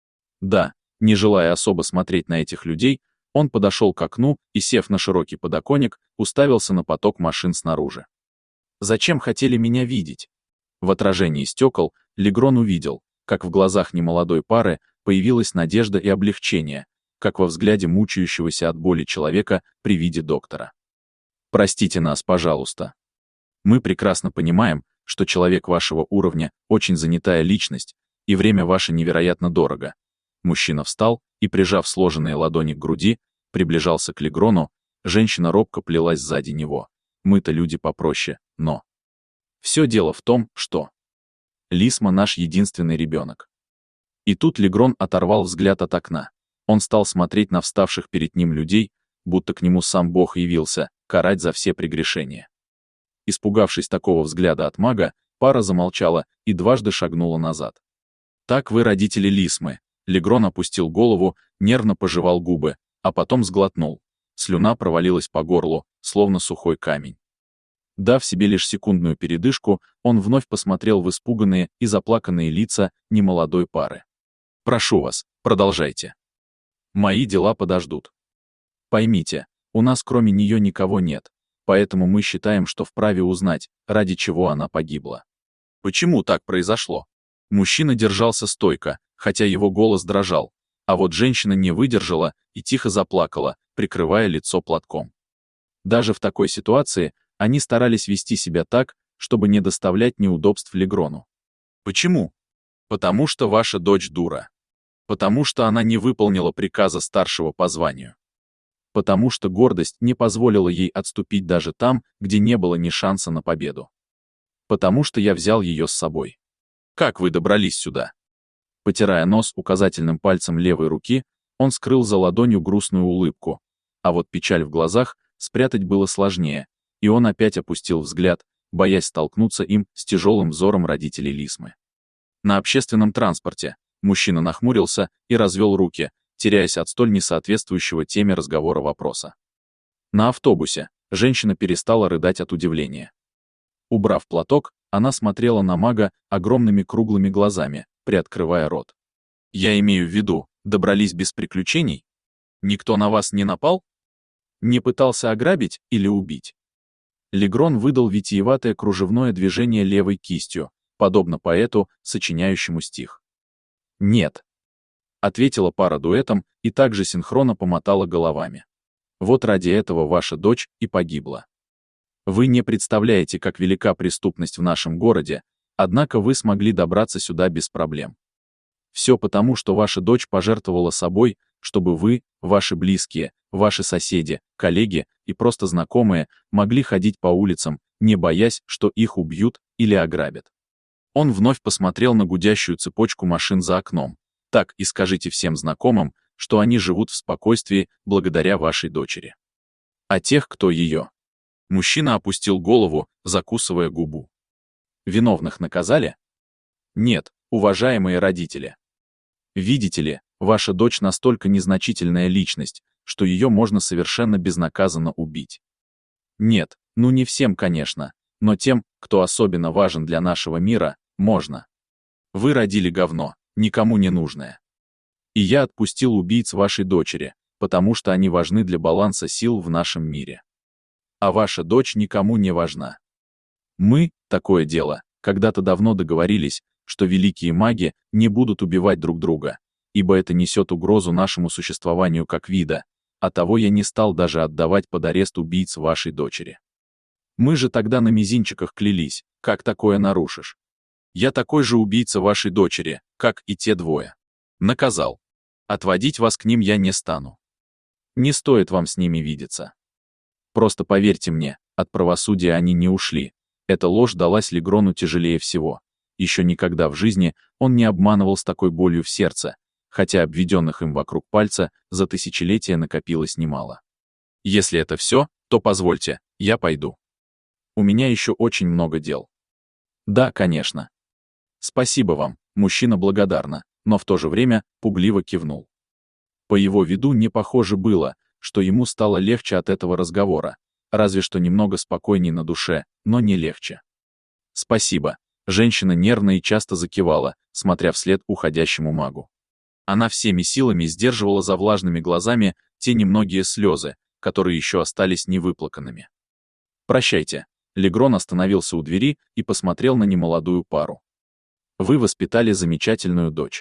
Да, не желая особо смотреть на этих людей, он подошел к окну и, сев на широкий подоконник, уставился на поток машин снаружи. «Зачем хотели меня видеть?» В отражении стекол Легрон увидел, как в глазах немолодой пары появилась надежда и облегчение, как во взгляде мучающегося от боли человека при виде доктора. «Простите нас, пожалуйста. Мы прекрасно понимаем, что человек вашего уровня очень занятая личность, и время ваше невероятно дорого». Мужчина встал и, прижав сложенные ладони к груди, приближался к Легрону, женщина робко плелась сзади него. Мы-то люди попроще, но... Все дело в том, что... Лисма наш единственный ребенок. И тут Легрон оторвал взгляд от окна. Он стал смотреть на вставших перед ним людей, будто к нему сам Бог явился, карать за все прегрешения. Испугавшись такого взгляда от мага, пара замолчала и дважды шагнула назад. «Так вы родители Лисмы». Легрон опустил голову, нервно пожевал губы, а потом сглотнул. Слюна провалилась по горлу, словно сухой камень. Дав себе лишь секундную передышку, он вновь посмотрел в испуганные и заплаканные лица немолодой пары. «Прошу вас, продолжайте. Мои дела подождут. Поймите, у нас кроме нее никого нет, поэтому мы считаем, что вправе узнать, ради чего она погибла». «Почему так произошло?» Мужчина держался стойко, хотя его голос дрожал, а вот женщина не выдержала и тихо заплакала, прикрывая лицо платком. Даже в такой ситуации они старались вести себя так, чтобы не доставлять неудобств Легрону. «Почему?» «Потому что ваша дочь дура. Потому что она не выполнила приказа старшего по званию. Потому что гордость не позволила ей отступить даже там, где не было ни шанса на победу. Потому что я взял ее с собой». «Как вы добрались сюда?» Потирая нос указательным пальцем левой руки, он скрыл за ладонью грустную улыбку, а вот печаль в глазах спрятать было сложнее, и он опять опустил взгляд, боясь столкнуться им с тяжелым взором родителей Лисмы. На общественном транспорте мужчина нахмурился и развел руки, теряясь от столь несоответствующего теме разговора вопроса. На автобусе женщина перестала рыдать от удивления. Убрав платок, она смотрела на мага огромными круглыми глазами, приоткрывая рот. «Я имею в виду, добрались без приключений? Никто на вас не напал? Не пытался ограбить или убить?» Легрон выдал витиеватое кружевное движение левой кистью, подобно поэту, сочиняющему стих. «Нет», — ответила пара дуэтом и также синхронно помотала головами. «Вот ради этого ваша дочь и погибла». Вы не представляете, как велика преступность в нашем городе, однако вы смогли добраться сюда без проблем. Все потому, что ваша дочь пожертвовала собой, чтобы вы, ваши близкие, ваши соседи, коллеги и просто знакомые могли ходить по улицам, не боясь, что их убьют или ограбят. Он вновь посмотрел на гудящую цепочку машин за окном. Так и скажите всем знакомым, что они живут в спокойствии благодаря вашей дочери. А тех, кто ее. Мужчина опустил голову, закусывая губу. Виновных наказали? Нет, уважаемые родители. Видите ли, ваша дочь настолько незначительная личность, что ее можно совершенно безнаказанно убить. Нет, ну не всем, конечно, но тем, кто особенно важен для нашего мира, можно. Вы родили говно, никому не нужное. И я отпустил убийц вашей дочери, потому что они важны для баланса сил в нашем мире. А ваша дочь никому не важна. Мы, такое дело, когда-то давно договорились, что великие маги не будут убивать друг друга, ибо это несет угрозу нашему существованию как вида, а того я не стал даже отдавать под арест убийц вашей дочери. Мы же тогда на мизинчиках клялись, как такое нарушишь. Я такой же убийца вашей дочери, как и те двое. Наказал. Отводить вас к ним я не стану. Не стоит вам с ними видеться. Просто поверьте мне, от правосудия они не ушли. Эта ложь далась Легрону тяжелее всего. Еще никогда в жизни он не обманывал с такой болью в сердце, хотя обведенных им вокруг пальца за тысячелетия накопилось немало. Если это все, то позвольте, я пойду. У меня еще очень много дел. Да, конечно. Спасибо вам, мужчина благодарно, но в то же время пугливо кивнул. По его виду не похоже было, что ему стало легче от этого разговора, разве что немного спокойней на душе, но не легче. Спасибо. Женщина нервно и часто закивала, смотря вслед уходящему магу. Она всеми силами сдерживала за влажными глазами те немногие слезы, которые еще остались невыплаканными. «Прощайте». Легрон остановился у двери и посмотрел на немолодую пару. «Вы воспитали замечательную дочь.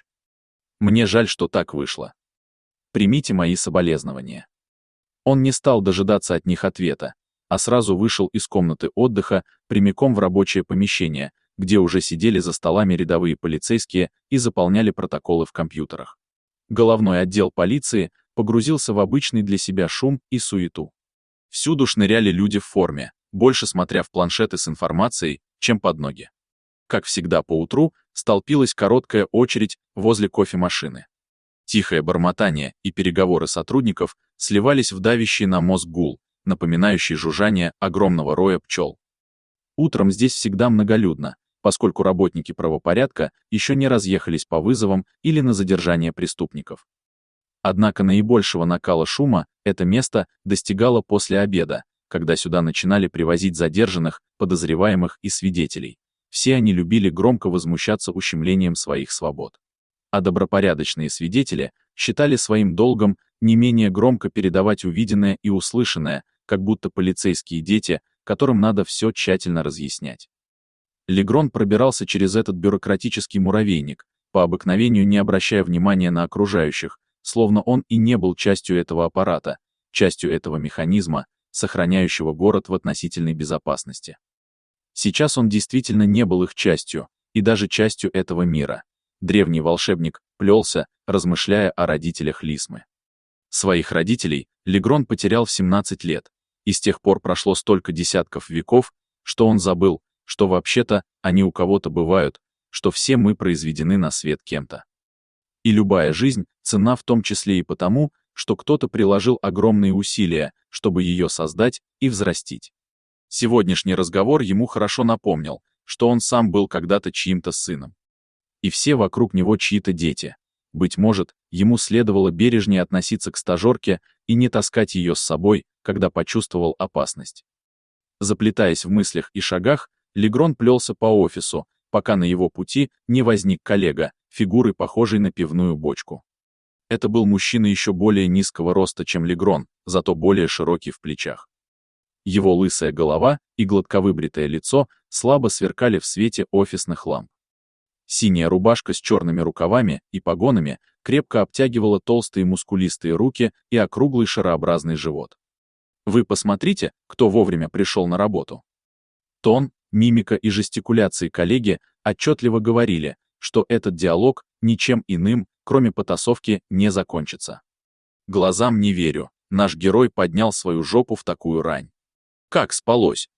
Мне жаль, что так вышло. Примите мои соболезнования». Он не стал дожидаться от них ответа, а сразу вышел из комнаты отдыха прямиком в рабочее помещение, где уже сидели за столами рядовые полицейские и заполняли протоколы в компьютерах. Головной отдел полиции погрузился в обычный для себя шум и суету. Всюду шныряли люди в форме, больше смотря в планшеты с информацией, чем под ноги. Как всегда поутру, столпилась короткая очередь возле кофемашины. Тихое бормотание и переговоры сотрудников сливались в давящий на мозг гул, напоминающий жужжание огромного роя пчел. Утром здесь всегда многолюдно, поскольку работники правопорядка еще не разъехались по вызовам или на задержание преступников. Однако наибольшего накала шума это место достигало после обеда, когда сюда начинали привозить задержанных, подозреваемых и свидетелей. Все они любили громко возмущаться ущемлением своих свобод. А добропорядочные свидетели считали своим долгом не менее громко передавать увиденное и услышанное, как будто полицейские дети, которым надо все тщательно разъяснять. Легрон пробирался через этот бюрократический муравейник, по обыкновению не обращая внимания на окружающих, словно он и не был частью этого аппарата, частью этого механизма, сохраняющего город в относительной безопасности. Сейчас он действительно не был их частью, и даже частью этого мира. Древний волшебник плелся, размышляя о родителях Лисмы. Своих родителей Легрон потерял в семнадцать лет, и с тех пор прошло столько десятков веков, что он забыл, что вообще-то они у кого-то бывают, что все мы произведены на свет кем-то. И любая жизнь ценна в том числе и потому, что кто-то приложил огромные усилия, чтобы ее создать и взрастить. Сегодняшний разговор ему хорошо напомнил, что он сам был когда-то чьим-то сыном. И все вокруг него чьи-то дети. Быть может, ему следовало бережнее относиться к стажерке и не таскать ее с собой, когда почувствовал опасность. Заплетаясь в мыслях и шагах, Легрон плелся по офису, пока на его пути не возник коллега, фигурой похожей на пивную бочку. Это был мужчина еще более низкого роста, чем Легрон, зато более широкий в плечах. Его лысая голова и гладковыбритое лицо слабо сверкали в свете офисных ламп. Синяя рубашка с черными рукавами и погонами крепко обтягивала толстые мускулистые руки и округлый шарообразный живот. Вы посмотрите, кто вовремя пришел на работу. Тон, мимика и жестикуляции коллеги отчетливо говорили, что этот диалог ничем иным, кроме потасовки, не закончится. Глазам не верю, наш герой поднял свою жопу в такую рань. Как спалось?